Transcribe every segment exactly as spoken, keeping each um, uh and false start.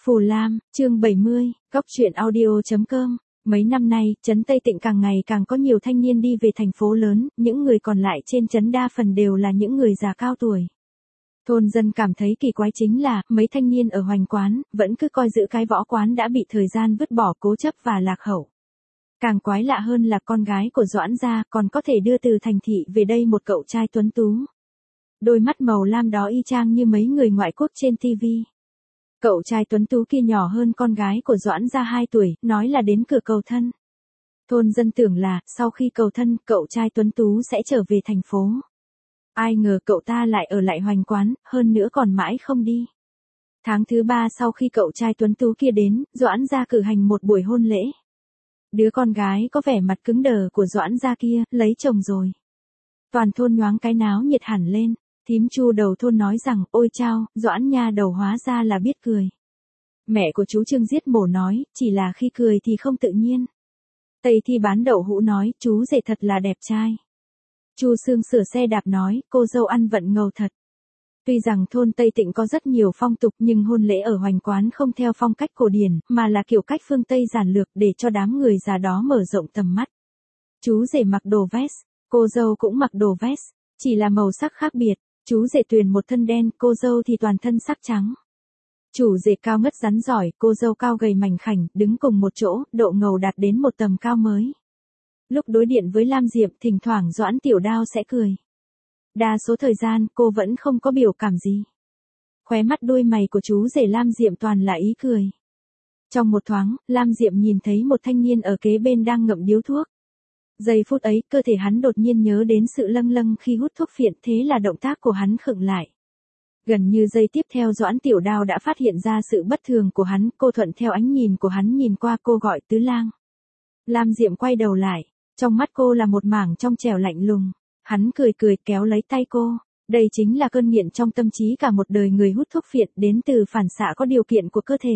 Phù Lam, chương bảy mươi, Góc truyện audio chấm com. Mấy năm nay, trấn Tây Tịnh càng ngày càng có nhiều thanh niên đi về thành phố lớn, những người còn lại trên trấn đa phần đều là những người già cao tuổi. Thôn dân cảm thấy kỳ quái chính là, mấy thanh niên ở Hoành Quán, vẫn cứ coi giữ cái võ quán đã bị thời gian vứt bỏ cố chấp và lạc hậu. Càng quái lạ hơn là con gái của Doãn gia còn có thể đưa từ thành thị về đây một cậu trai tuấn tú. Đôi mắt màu lam đó y chang như mấy người ngoại quốc trên ti vi. Cậu trai tuấn tú kia nhỏ hơn con gái của Doãn gia hai tuổi, nói là đến cửa cầu thân. Thôn dân tưởng là, sau khi cầu thân, cậu trai tuấn tú sẽ trở về thành phố. Ai ngờ cậu ta lại ở lại Hoành Quán, hơn nữa còn mãi không đi. Tháng thứ ba sau khi cậu trai tuấn tú kia đến, Doãn gia cử hành một buổi hôn lễ. Đứa con gái có vẻ mặt cứng đờ của Doãn gia kia, lấy chồng rồi. Toàn thôn nhoáng cái náo nhiệt hẳn lên. Thím Chu đầu thôn nói rằng, ôi chao, Doãn nha đầu hóa ra là biết cười. Mẹ của chú Trương giết mổ nói, chỉ là khi cười thì không tự nhiên. Tây Thi bán đậu hũ nói, chú rể thật là đẹp trai. Chu Sương sửa xe đạp nói, cô dâu ăn vận ngầu thật. Tuy rằng thôn Tây Tịnh có rất nhiều phong tục nhưng hôn lễ ở Hoành Quán không theo phong cách cổ điển, mà là kiểu cách phương Tây giản lược để cho đám người già đó mở rộng tầm mắt. Chú rể mặc đồ vest, cô dâu cũng mặc đồ vest, chỉ là màu sắc khác biệt. Chú rể Tuyền một thân đen, cô dâu thì toàn thân sắc trắng. Chủ rể cao ngất rắn giỏi, cô dâu cao gầy mảnh khảnh, đứng cùng một chỗ, độ ngầu đạt đến một tầm cao mới. Lúc đối điện với Lam Diệm, thỉnh thoảng Doãn Tiểu Đao sẽ cười. Đa số thời gian, cô vẫn không có biểu cảm gì. Khóe mắt đuôi mày của chú rể Lam Diệm toàn là ý cười. Trong một thoáng, Lam Diệm nhìn thấy một thanh niên ở kế bên đang ngậm điếu thuốc. Giây phút ấy, cơ thể hắn đột nhiên nhớ đến sự lâng lâng khi hút thuốc phiện, thế là động tác của hắn khựng lại. Gần như giây tiếp theo Doãn Tiểu Đao đã phát hiện ra sự bất thường của hắn, cô thuận theo ánh nhìn của hắn nhìn qua cô gọi Tứ Lang. Lam Diệm quay đầu lại, trong mắt cô là một mảng trong trẻo lạnh lùng. Hắn cười cười kéo lấy tay cô, đây chính là cơn nghiện trong tâm trí cả một đời người hút thuốc phiện, đến từ phản xạ có điều kiện của cơ thể.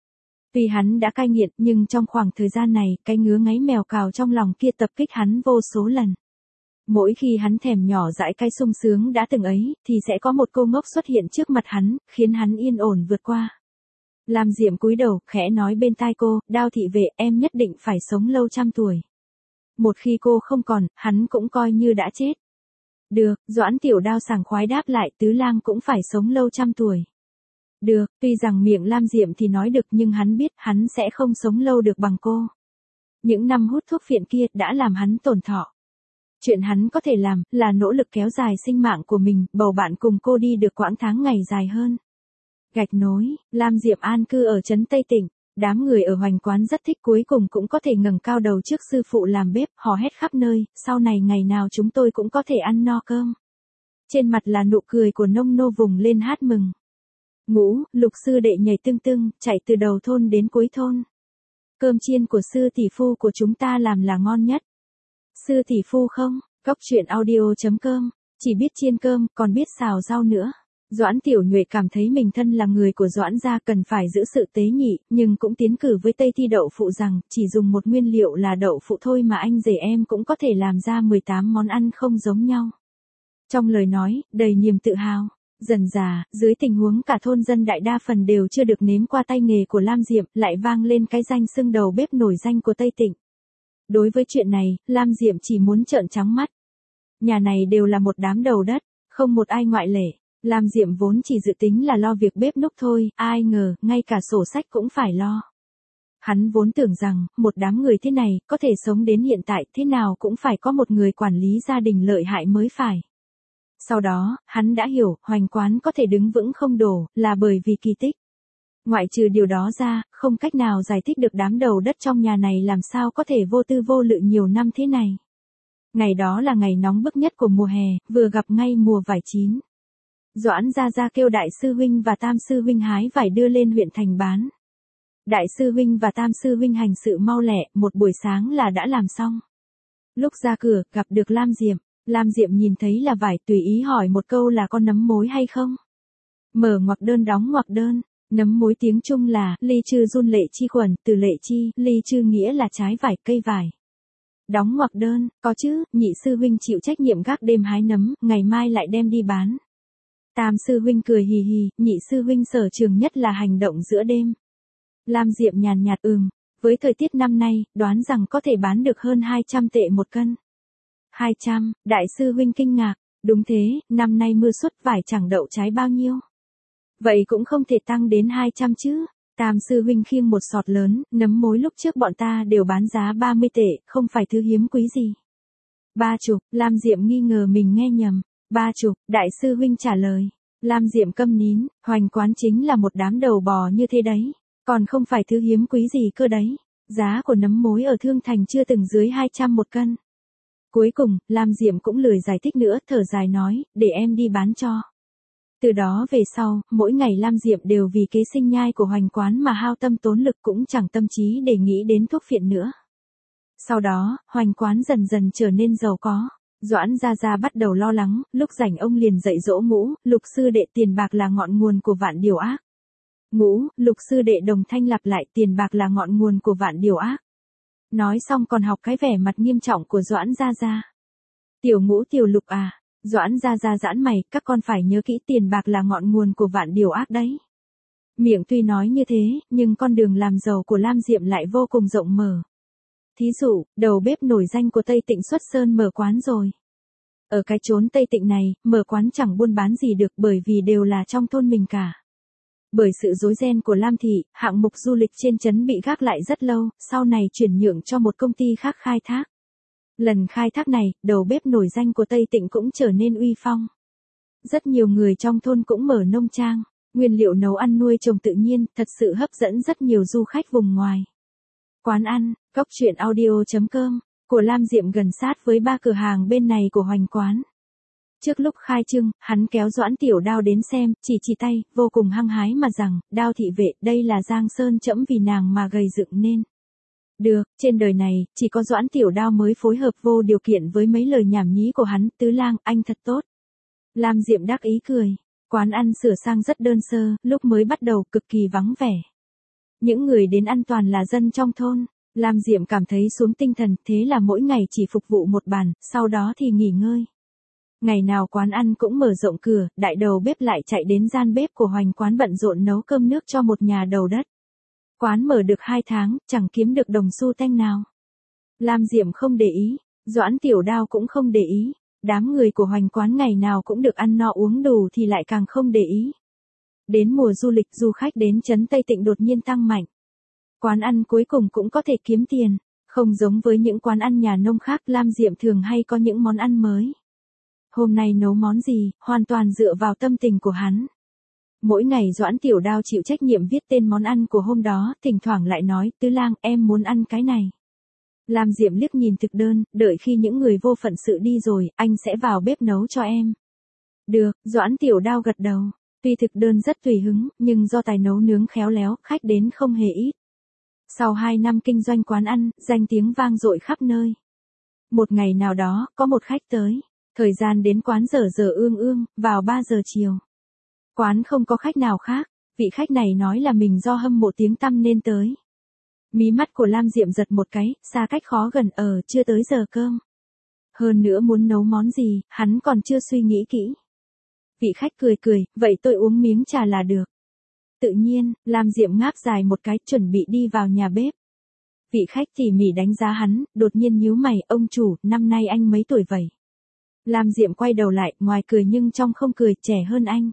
Tuy hắn đã cai nghiện, nhưng trong khoảng thời gian này, cái ngứa ngáy mèo cào trong lòng kia tập kích hắn vô số lần. Mỗi khi hắn thèm nhỏ dãi cái sung sướng đã từng ấy, thì sẽ có một cô ngốc xuất hiện trước mặt hắn, khiến hắn yên ổn vượt qua. Lam Diệm cúi đầu, khẽ nói bên tai cô, Đao thị vệ, em nhất định phải sống lâu trăm tuổi. Một khi cô không còn, hắn cũng coi như đã chết. Được, Doãn Tiểu Đao sảng khoái đáp lại, Tứ Lang cũng phải sống lâu trăm tuổi. Được, tuy rằng miệng Lam Diệm thì nói được nhưng hắn biết hắn sẽ không sống lâu được bằng cô. Những năm hút thuốc phiện kia đã làm hắn tổn thọ. Chuyện hắn có thể làm là nỗ lực kéo dài sinh mạng của mình, bầu bạn cùng cô đi được quãng tháng ngày dài hơn. Gạch nối, Lam Diệm an cư ở trấn Tây Tịnh. Đám người ở Hoành Quán rất thích, cuối cùng cũng có thể ngẩng cao đầu trước sư phụ làm bếp, hò hét khắp nơi, sau này ngày nào chúng tôi cũng có thể ăn no cơm. Trên mặt là nụ cười của nông nô vùng lên hát mừng. Ngũ, Lục sư đệ nhảy tưng tưng, chạy từ đầu thôn đến cuối thôn. Cơm chiên của sư tỷ phu của chúng ta làm là ngon nhất. Sư tỷ phu không, Góc truyện audio chấm com, chỉ biết chiên cơm, còn biết xào rau nữa. Doãn Tiểu Nhuệ cảm thấy mình thân là người của Doãn gia cần phải giữ sự tế nhị, nhưng cũng tiến cử với Tây Thi đậu phụ rằng, chỉ dùng một nguyên liệu là đậu phụ thôi mà anh rể em cũng có thể làm ra mười tám món ăn không giống nhau. Trong lời nói, đầy niềm tự hào. Dần dà, dưới tình huống cả thôn dân đại đa phần đều chưa được nếm qua tay nghề của Lam Diệm, lại vang lên cái danh xưng đầu bếp nổi danh của Tây Tịnh. Đối với chuyện này, Lam Diệm chỉ muốn trợn trắng mắt. Nhà này đều là một đám đầu đất, không một ai ngoại lệ. Lam Diệm vốn chỉ dự tính là lo việc bếp núc thôi, ai ngờ, ngay cả sổ sách cũng phải lo. Hắn vốn tưởng rằng, một đám người thế này, có thể sống đến hiện tại, thế nào cũng phải có một người quản lý gia đình lợi hại mới phải. Sau đó, hắn đã hiểu, Hoành Quán có thể đứng vững không đổ, là bởi vì kỳ tích. Ngoại trừ điều đó ra, không cách nào giải thích được đám đầu đất trong nhà này làm sao có thể vô tư vô lự nhiều năm thế này. Ngày đó là ngày nóng bức nhất của mùa hè, vừa gặp ngay mùa vải chín. Doãn gia gia kêu đại sư huynh và tam sư huynh hái vải đưa lên huyện thành bán. Đại sư huynh và tam sư huynh hành sự mau lẹ, một buổi sáng là đã làm xong. Lúc ra cửa, gặp được Lam Diệm. Lam Diệm nhìn thấy là vải, tùy ý hỏi một câu là có nấm mối hay không. Mở ngoặc đơn đóng ngoặc đơn, nấm mối tiếng Trung là ly chư run lệ chi khuẩn, từ lệ chi, ly chư nghĩa là trái vải, cây vải. Đóng ngoặc đơn, có chứ, nhị sư huynh chịu trách nhiệm gác đêm hái nấm, ngày mai lại đem đi bán. Tam sư huynh cười hì hì, nhị sư huynh sở trường nhất là hành động giữa đêm. Lam Diệm nhàn nhạt ừm, với thời tiết năm nay, đoán rằng có thể bán được hơn hai trăm tệ một cân. hai trăm, đại sư huynh kinh ngạc, đúng thế, năm nay mưa suốt vải chẳng đậu trái bao nhiêu. Vậy cũng không thể tăng đến hai trăm chứ. Tam sư huynh khiêng một sọt lớn, nấm mối lúc trước bọn ta đều bán giá ba mươi tệ, không phải thứ hiếm quý gì. Ba chục, Lam Diệm nghi ngờ mình nghe nhầm. Ba chục, đại sư huynh trả lời. Lam Diệm câm nín, Hoành Quán chính là một đám đầu bò như thế đấy. Còn không phải thứ hiếm quý gì cơ đấy. Giá của nấm mối ở Thương Thành chưa từng dưới hai trăm một cân. Cuối cùng, Lam Diệm cũng lười giải thích nữa, thở dài nói, để em đi bán cho. Từ đó về sau, mỗi ngày Lam Diệm đều vì kế sinh nhai của Hoành Quán mà hao tâm tốn lực, cũng chẳng tâm trí để nghĩ đến thuốc phiện nữa. Sau đó, Hoành Quán dần dần trở nên giàu có. Doãn Gia Gia bắt đầu lo lắng, lúc rảnh ông liền dạy dỗ Ngũ, Lục sư đệ tiền bạc là ngọn nguồn của vạn điều ác. Ngũ, Lục sư đệ đồng thanh lặp lại, tiền bạc là ngọn nguồn của vạn điều ác. Nói xong còn học cái vẻ mặt nghiêm trọng của Doãn Gia Gia. Tiểu Ngũ tiểu Lục à, Doãn Gia Gia giãn mày, các con phải nhớ kỹ, tiền bạc là ngọn nguồn của vạn điều ác đấy. Miệng tuy nói như thế, nhưng con đường làm giàu của Lam Diệm lại vô cùng rộng mở. Thí dụ, đầu bếp nổi danh của Tây Tịnh Xuất Sơn mở quán rồi. Ở cái chốn Tây Tịnh này, mở quán chẳng buôn bán gì được bởi vì đều là trong thôn mình cả. Bởi sự rối ren của Lam Thị, hạng mục du lịch trên trấn bị gác lại rất lâu, sau này chuyển nhượng cho một công ty khác khai thác. Lần khai thác này, đầu bếp nổi danh của Tây Tịnh cũng trở nên uy phong. Rất nhiều người trong thôn cũng mở nông trang, nguyên liệu nấu ăn nuôi trồng tự nhiên, thật sự hấp dẫn rất nhiều du khách vùng ngoài. Quán ăn, góc truyện audio chấm com, của Lam Diệm gần sát với ba cửa hàng bên này của Hoành Quán. Trước lúc khai trương, hắn kéo Doãn Tiểu Đao đến xem, chỉ chỉ tay, vô cùng hăng hái mà rằng, Đao thị vệ, đây là Giang Sơn trẫm vì nàng mà gầy dựng nên. Được, trên đời này, chỉ có Doãn Tiểu Đao mới phối hợp vô điều kiện với mấy lời nhảm nhí của hắn, Tứ Lang, anh thật tốt. Lam Diệm đắc ý cười, quán ăn sửa sang rất đơn sơ, lúc mới bắt đầu cực kỳ vắng vẻ. Những người đến ăn toàn là dân trong thôn. Lam Diệm cảm thấy xuống tinh thần, thế là mỗi ngày chỉ phục vụ một bàn, sau đó thì nghỉ ngơi. Ngày nào quán ăn cũng mở rộng cửa, đại đầu bếp lại chạy đến gian bếp của Hoành Quán bận rộn nấu cơm nước cho một nhà đầu đất. Quán mở được hai tháng, chẳng kiếm được đồng xu tanh nào. Lam Diệm không để ý, Doãn Tiểu Đao cũng không để ý, đám người của Hoành Quán ngày nào cũng được ăn no uống đủ thì lại càng không để ý. Đến mùa du lịch, du khách đến trấn Tây Tịnh đột nhiên tăng mạnh. Quán ăn cuối cùng cũng có thể kiếm tiền, không giống với những quán ăn nhà nông khác, Lam Diệm thường hay có những món ăn mới. Hôm nay nấu món gì, hoàn toàn dựa vào tâm tình của hắn. Mỗi ngày Doãn Tiểu Đao chịu trách nhiệm viết tên món ăn của hôm đó, thỉnh thoảng lại nói, Tứ Lang, em muốn ăn cái này. Lam Diệm liếc nhìn thực đơn, đợi khi những người vô phận sự đi rồi, anh sẽ vào bếp nấu cho em. Được, Doãn Tiểu Đao gật đầu. Tuy thực đơn rất tùy hứng, nhưng do tài nấu nướng khéo léo, khách đến không hề ít. Sau hai năm kinh doanh quán ăn, danh tiếng vang dội khắp nơi. Một ngày nào đó, có một khách tới. Thời gian đến quán giờ giờ ương ương, vào ba giờ chiều. Quán không có khách nào khác, vị khách này nói là mình do hâm mộ tiếng tăm nên tới. Mí mắt của Lam Diệm giật một cái, xa cách khó gần, ở chưa tới giờ cơm. Hơn nữa muốn nấu món gì, hắn còn chưa suy nghĩ kỹ. Vị khách cười cười, vậy tôi uống miếng trà là được. Tự nhiên, Lam Diệm ngáp dài một cái, chuẩn bị đi vào nhà bếp. Vị khách tỉ mỉ đánh giá hắn, đột nhiên nhíu mày, ông chủ, năm nay anh mấy tuổi vậy? Lam Diệm quay đầu lại, ngoài cười nhưng trong không cười, trẻ hơn anh.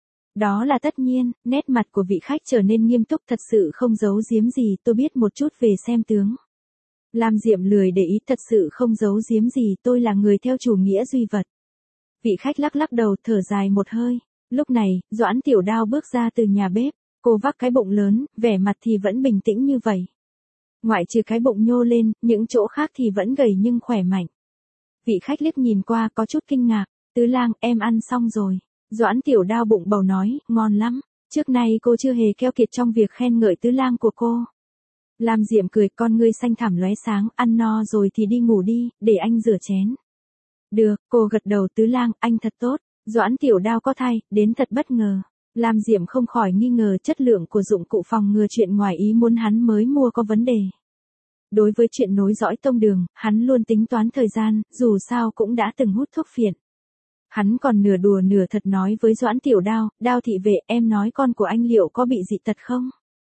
Đó là tất nhiên, nét mặt của vị khách trở nên nghiêm túc, thật sự không giấu giếm gì, tôi biết một chút về xem tướng. Lam Diệm lười để ý, thật sự không giấu giếm gì, tôi là người theo chủ nghĩa duy vật. Vị khách lắc lắc đầu, thở dài một hơi. Lúc này, Doãn Tiểu Đao bước ra từ nhà bếp, cô vác cái bụng lớn, vẻ mặt thì vẫn bình tĩnh như vậy. Ngoại trừ cái bụng nhô lên, những chỗ khác thì vẫn gầy nhưng khỏe mạnh. Vị khách liếc nhìn qua có chút kinh ngạc, Tứ Lang, em ăn xong rồi. Doãn Tiểu Đao bụng bầu nói, ngon lắm, trước nay cô chưa hề keo kiệt trong việc khen ngợi Tứ Lang của cô. Lam Diệm cười, con ngươi xanh thẳm lóe sáng, ăn no rồi thì đi ngủ đi, để anh rửa chén. Được, cô gật đầu, Tứ Lang, anh thật tốt. Doãn Tiểu Đao có thai, đến thật bất ngờ. Lam Diệm không khỏi nghi ngờ chất lượng của dụng cụ phòng ngừa chuyện ngoài ý muốn hắn mới mua có vấn đề. Đối với chuyện nối dõi tông đường, hắn luôn tính toán thời gian, dù sao cũng đã từng hút thuốc phiện. Hắn còn nửa đùa nửa thật nói với Doãn Tiểu Đao, Đao thị vệ, em nói con của anh liệu có bị dị tật không?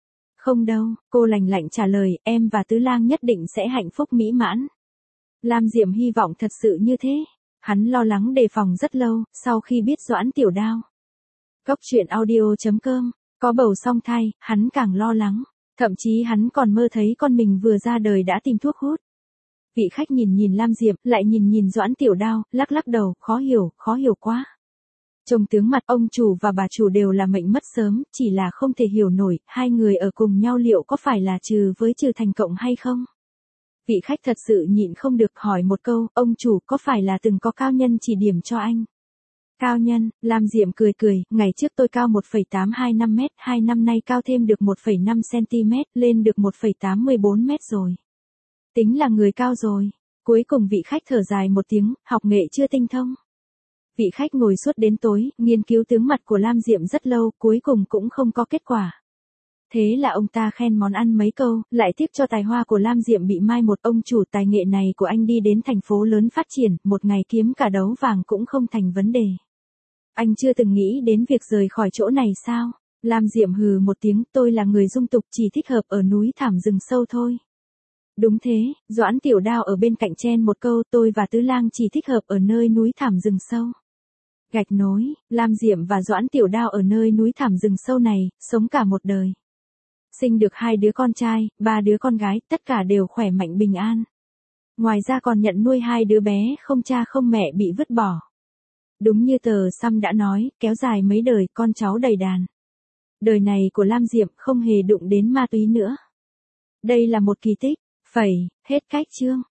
Không đâu, cô lành lạnh trả lời, em và Tứ Lang nhất định sẽ hạnh phúc mỹ mãn. Lam Diệm hy vọng thật sự như thế. Hắn lo lắng đề phòng rất lâu, sau khi biết Doãn Tiểu Đao. Cốc truyện audio chấm com, có bầu song thai, hắn càng lo lắng. Thậm chí hắn còn mơ thấy con mình vừa ra đời đã tìm thuốc hút. Vị khách nhìn nhìn Lam Diệm, lại nhìn nhìn Doãn Tiểu Đao, lắc lắc đầu, khó hiểu, khó hiểu quá. Trông tướng mặt ông chủ và bà chủ đều là mệnh mất sớm, chỉ là không thể hiểu nổi, hai người ở cùng nhau liệu có phải là trừ với trừ thành cộng hay không? Vị khách thật sự nhịn không được hỏi một câu, ông chủ có phải là từng có cao nhân chỉ điểm cho anh? Cao nhân, Lam Diệm cười cười, ngày trước tôi cao một phẩy tám hai năm mét, hai năm nay cao thêm được một phẩy năm xăng-ti-mét, lên được một phẩy tám mươi bốn mét rồi. Tính là người cao rồi. Cuối cùng vị khách thở dài một tiếng, học nghệ chưa tinh thông. Vị khách ngồi suốt đến tối, nghiên cứu tướng mặt của Lam Diệm rất lâu, cuối cùng cũng không có kết quả. Thế là ông ta khen món ăn mấy câu, lại tiếc cho tài hoa của Lam Diệm bị mai một. Ông chủ, tài nghệ này của anh đi đến thành phố lớn phát triển, một ngày kiếm cả đấu vàng cũng không thành vấn đề. Anh chưa từng nghĩ đến việc rời khỏi chỗ này sao? Lam Diệm hừ một tiếng, tôi là người dung tục, chỉ thích hợp ở núi thảm rừng sâu thôi. Đúng thế, Doãn Tiểu Đao ở bên cạnh chen một câu, tôi và Tứ Lang chỉ thích hợp ở nơi núi thảm rừng sâu. Gạch nối, Lam Diệm và Doãn Tiểu Đao ở nơi núi thảm rừng sâu này, sống cả một đời. Sinh được hai đứa con trai, ba đứa con gái, tất cả đều khỏe mạnh bình an. Ngoài ra còn nhận nuôi hai đứa bé không cha không mẹ bị vứt bỏ. Đúng như tờ Xăm đã nói, kéo dài mấy đời, con cháu đầy đàn. Đời này của Lam Diệm không hề đụng đến ma túy nữa. Đây là một kỳ tích. Phẩy, hết cách chương.